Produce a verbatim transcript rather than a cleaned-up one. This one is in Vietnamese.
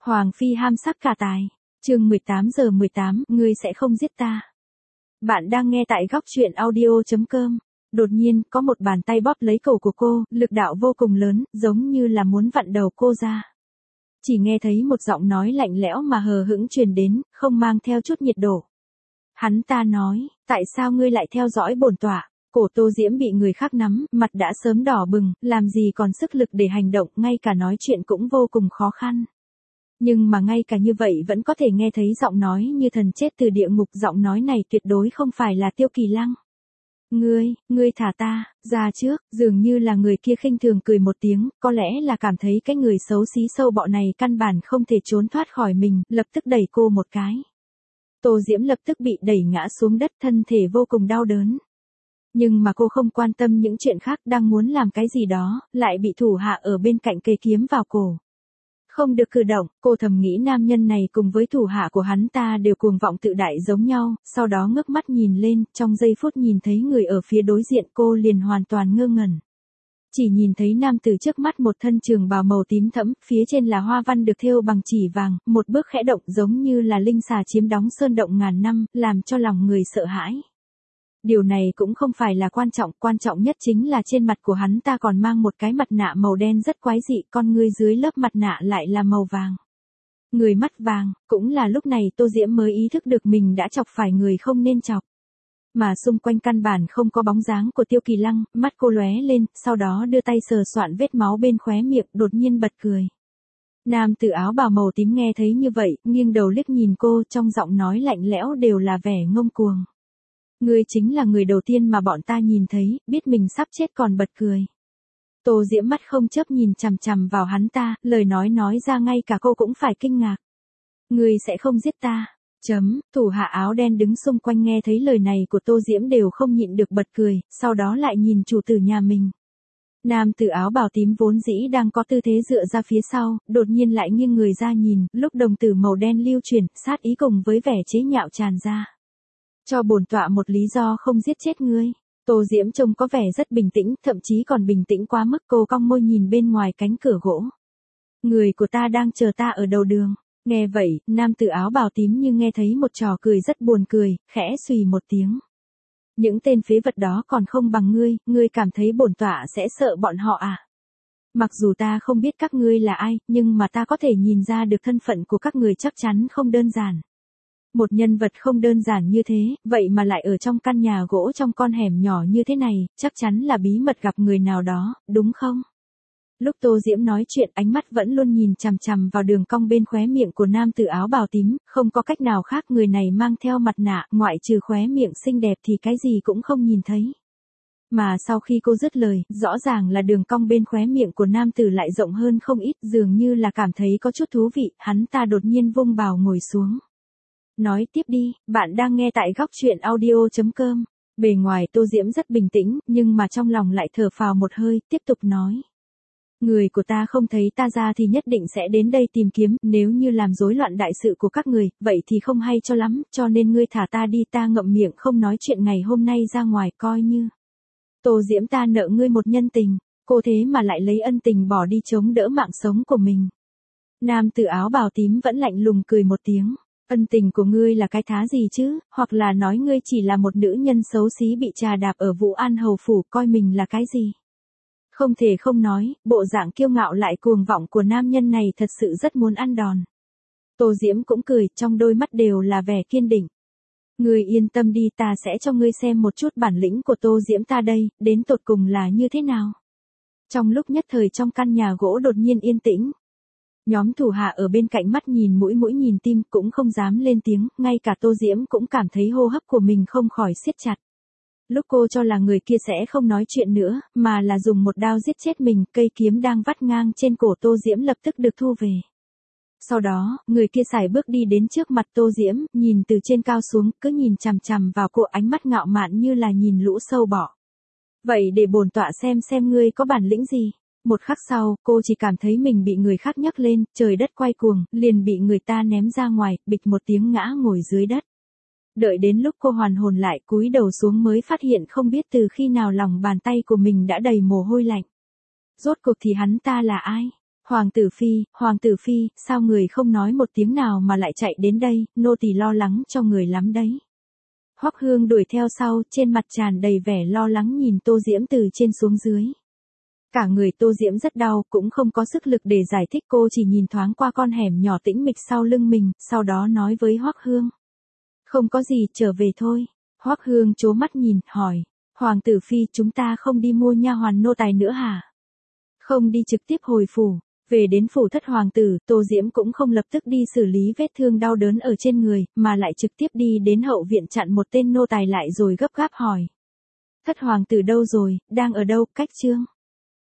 Hoàng phi ham sắc cả tài. Chương mười tám giờ mười tám, ngươi sẽ không giết ta. Bạn đang nghe tại góc truyện audio chấm com. Đột nhiên, có một bàn tay bóp lấy cổ của cô, lực đạo vô cùng lớn, giống như là muốn vặn đầu cô ra. Chỉ nghe thấy một giọng nói lạnh lẽo mà hờ hững truyền đến, không mang theo chút nhiệt độ. Hắn ta nói, tại sao ngươi lại theo dõi bổn tọa? Cổ Tô Diễm bị người khác nắm, mặt đã sớm đỏ bừng, làm gì còn sức lực để hành động, ngay cả nói chuyện cũng vô cùng khó khăn. Nhưng mà ngay cả như vậy vẫn có thể nghe thấy giọng nói như thần chết từ địa ngục, giọng nói này tuyệt đối không phải là Tiêu Kỳ Lăng. Ngươi, ngươi thả ta, ra trước, dường như là người kia khinh thường cười một tiếng, có lẽ là cảm thấy cái người xấu xí sâu bọ này căn bản không thể trốn thoát khỏi mình, lập tức đẩy cô một cái. Tô Diễm lập tức bị đẩy ngã xuống đất, thân thể vô cùng đau đớn. Nhưng mà cô không quan tâm những chuyện khác, đang muốn làm cái gì đó, lại bị thủ hạ ở bên cạnh kề kiếm vào cổ. Không được cử động, cô thầm nghĩ nam nhân này cùng với thủ hạ của hắn ta đều cuồng vọng tự đại giống nhau, sau đó ngước mắt nhìn lên, trong giây phút nhìn thấy người ở phía đối diện cô liền hoàn toàn ngơ ngẩn. Chỉ nhìn thấy nam tử trước mắt một thân trường bào màu tím thẫm, phía trên là hoa văn được thêu bằng chỉ vàng, một bước khẽ động giống như là linh xà chiếm đóng sơn động ngàn năm, làm cho lòng người sợ hãi. Điều này cũng không phải là quan trọng, quan trọng nhất chính là trên mặt của hắn ta còn mang một cái mặt nạ màu đen rất quái dị, con ngươi dưới lớp mặt nạ lại là màu vàng. Người mắt vàng, cũng là lúc này Tô Diễm mới ý thức được mình đã chọc phải người không nên chọc. Mà xung quanh căn bản không có bóng dáng của Tiêu Kỳ Lăng, mắt cô lóe lên, sau đó đưa tay sờ soạn vết máu bên khóe miệng, đột nhiên bật cười. Nam tử áo bào màu tím nghe thấy như vậy, nghiêng đầu liếc nhìn cô, trong giọng nói lạnh lẽo đều là vẻ ngông cuồng. Ngươi chính là người đầu tiên mà bọn ta nhìn thấy, biết mình sắp chết còn bật cười. Tô Diễm mắt không chớp nhìn chằm chằm vào hắn ta, lời nói nói ra ngay cả cô cũng phải kinh ngạc. Ngươi sẽ không giết ta. Chấm, thủ hạ áo đen đứng xung quanh nghe thấy lời này của Tô Diễm đều không nhịn được bật cười, sau đó lại nhìn chủ tử nhà mình. Nam tử áo bào tím vốn dĩ đang có tư thế dựa ra phía sau, đột nhiên lại nghiêng người ra nhìn, lúc đồng tử màu đen lưu chuyển, sát ý cùng với vẻ chế nhạo tràn ra. Cho bổn tọa một lý do không giết chết ngươi. Tô Diễm trông có vẻ rất bình tĩnh, thậm chí còn bình tĩnh quá mức, cô cong môi nhìn bên ngoài cánh cửa gỗ. Người của ta đang chờ ta ở đầu đường. Nghe vậy, nam tử áo bào tím như nghe thấy một trò cười rất buồn cười, khẽ xùy một tiếng. Những tên phế vật đó còn không bằng ngươi, ngươi cảm thấy bổn tọa sẽ sợ bọn họ à? Mặc dù ta không biết các ngươi là ai, nhưng mà ta có thể nhìn ra được thân phận của các người chắc chắn không đơn giản. Một nhân vật không đơn giản như thế, vậy mà lại ở trong căn nhà gỗ trong con hẻm nhỏ như thế này, chắc chắn là bí mật gặp người nào đó, đúng không? Lúc Tô Diễm nói chuyện, ánh mắt vẫn luôn nhìn chằm chằm vào đường cong bên khóe miệng của nam tử áo bào tím, không có cách nào khác, người này mang theo mặt nạ, ngoại trừ khóe miệng xinh đẹp thì cái gì cũng không nhìn thấy. Mà sau khi cô dứt lời, rõ ràng là đường cong bên khóe miệng của nam tử lại rộng hơn không ít, dường như là cảm thấy có chút thú vị, hắn ta đột nhiên vung bào ngồi xuống. Nói tiếp đi, bạn đang nghe tại góc truyện audio chấm com. Bề ngoài Tô Diễm rất bình tĩnh, nhưng mà trong lòng lại thở phào một hơi, tiếp tục nói. Người của ta không thấy ta ra thì nhất định sẽ đến đây tìm kiếm, nếu như làm rối loạn đại sự của các người, vậy thì không hay cho lắm, cho nên ngươi thả ta đi, ta ngậm miệng không nói chuyện ngày hôm nay ra ngoài, coi như Tô Diễm ta nợ ngươi một nhân tình, cô thế mà lại lấy ân tình bỏ đi chống đỡ mạng sống của mình. Nam tử áo bào tím vẫn lạnh lùng cười một tiếng. Ân tình của ngươi là cái thá gì chứ, hoặc là nói ngươi chỉ là một nữ nhân xấu xí bị trà đạp ở Vũ An Hầu Phủ, coi mình là cái gì? Không thể không nói, bộ dạng kiêu ngạo lại cuồng vọng của nam nhân này thật sự rất muốn ăn đòn. Tô Diễm cũng cười, trong đôi mắt đều là vẻ kiên định. Ngươi yên tâm đi, ta sẽ cho ngươi xem một chút bản lĩnh của Tô Diễm ta đây, đến tột cùng là như thế nào. Trong lúc nhất thời trong căn nhà gỗ đột nhiên yên tĩnh. Nhóm thủ hạ ở bên cạnh mắt nhìn mũi mũi nhìn tim cũng không dám lên tiếng, ngay cả Tô Diễm cũng cảm thấy hô hấp của mình không khỏi siết chặt. Lúc cô cho là người kia sẽ không nói chuyện nữa, mà là dùng một đao giết chết mình, cây kiếm đang vắt ngang trên cổ Tô Diễm lập tức được thu về. Sau đó, người kia sải bước đi đến trước mặt Tô Diễm, nhìn từ trên cao xuống, cứ nhìn chằm chằm vào cô, ánh mắt ngạo mạn như là nhìn lũ sâu bọ. Vậy để bổn tọa xem xem ngươi có bản lĩnh gì. Một khắc sau, cô chỉ cảm thấy mình bị người khác nhấc lên, trời đất quay cuồng, liền bị người ta ném ra ngoài, bịch một tiếng ngã ngồi dưới đất. Đợi đến lúc cô hoàn hồn lại, cúi đầu xuống mới phát hiện không biết từ khi nào lòng bàn tay của mình đã đầy mồ hôi lạnh. Rốt cuộc thì hắn ta là ai? Hoàng tử phi, hoàng tử phi, sao người không nói một tiếng nào mà lại chạy đến đây, nô tỳ lo lắng cho người lắm đấy. Hoắc Hương đuổi theo sau, trên mặt tràn đầy vẻ lo lắng nhìn Tô Diễm từ trên xuống dưới. Cả người Tô Diễm rất đau, cũng không có sức lực để giải thích, cô chỉ nhìn thoáng qua con hẻm nhỏ tĩnh mịch sau lưng mình, sau đó nói với Hoắc Hương. Không có gì, trở về thôi. Hoắc Hương trố mắt nhìn, hỏi. Hoàng tử phi, chúng ta không đi mua nha hoàn nô tài nữa hả? Không đi trực tiếp hồi phủ. Về đến phủ thất hoàng tử, Tô Diễm cũng không lập tức đi xử lý vết thương đau đớn ở trên người, mà lại trực tiếp đi đến hậu viện chặn một tên nô tài lại rồi gấp gáp hỏi. Thất hoàng tử đâu rồi, đang ở đâu, cách trương?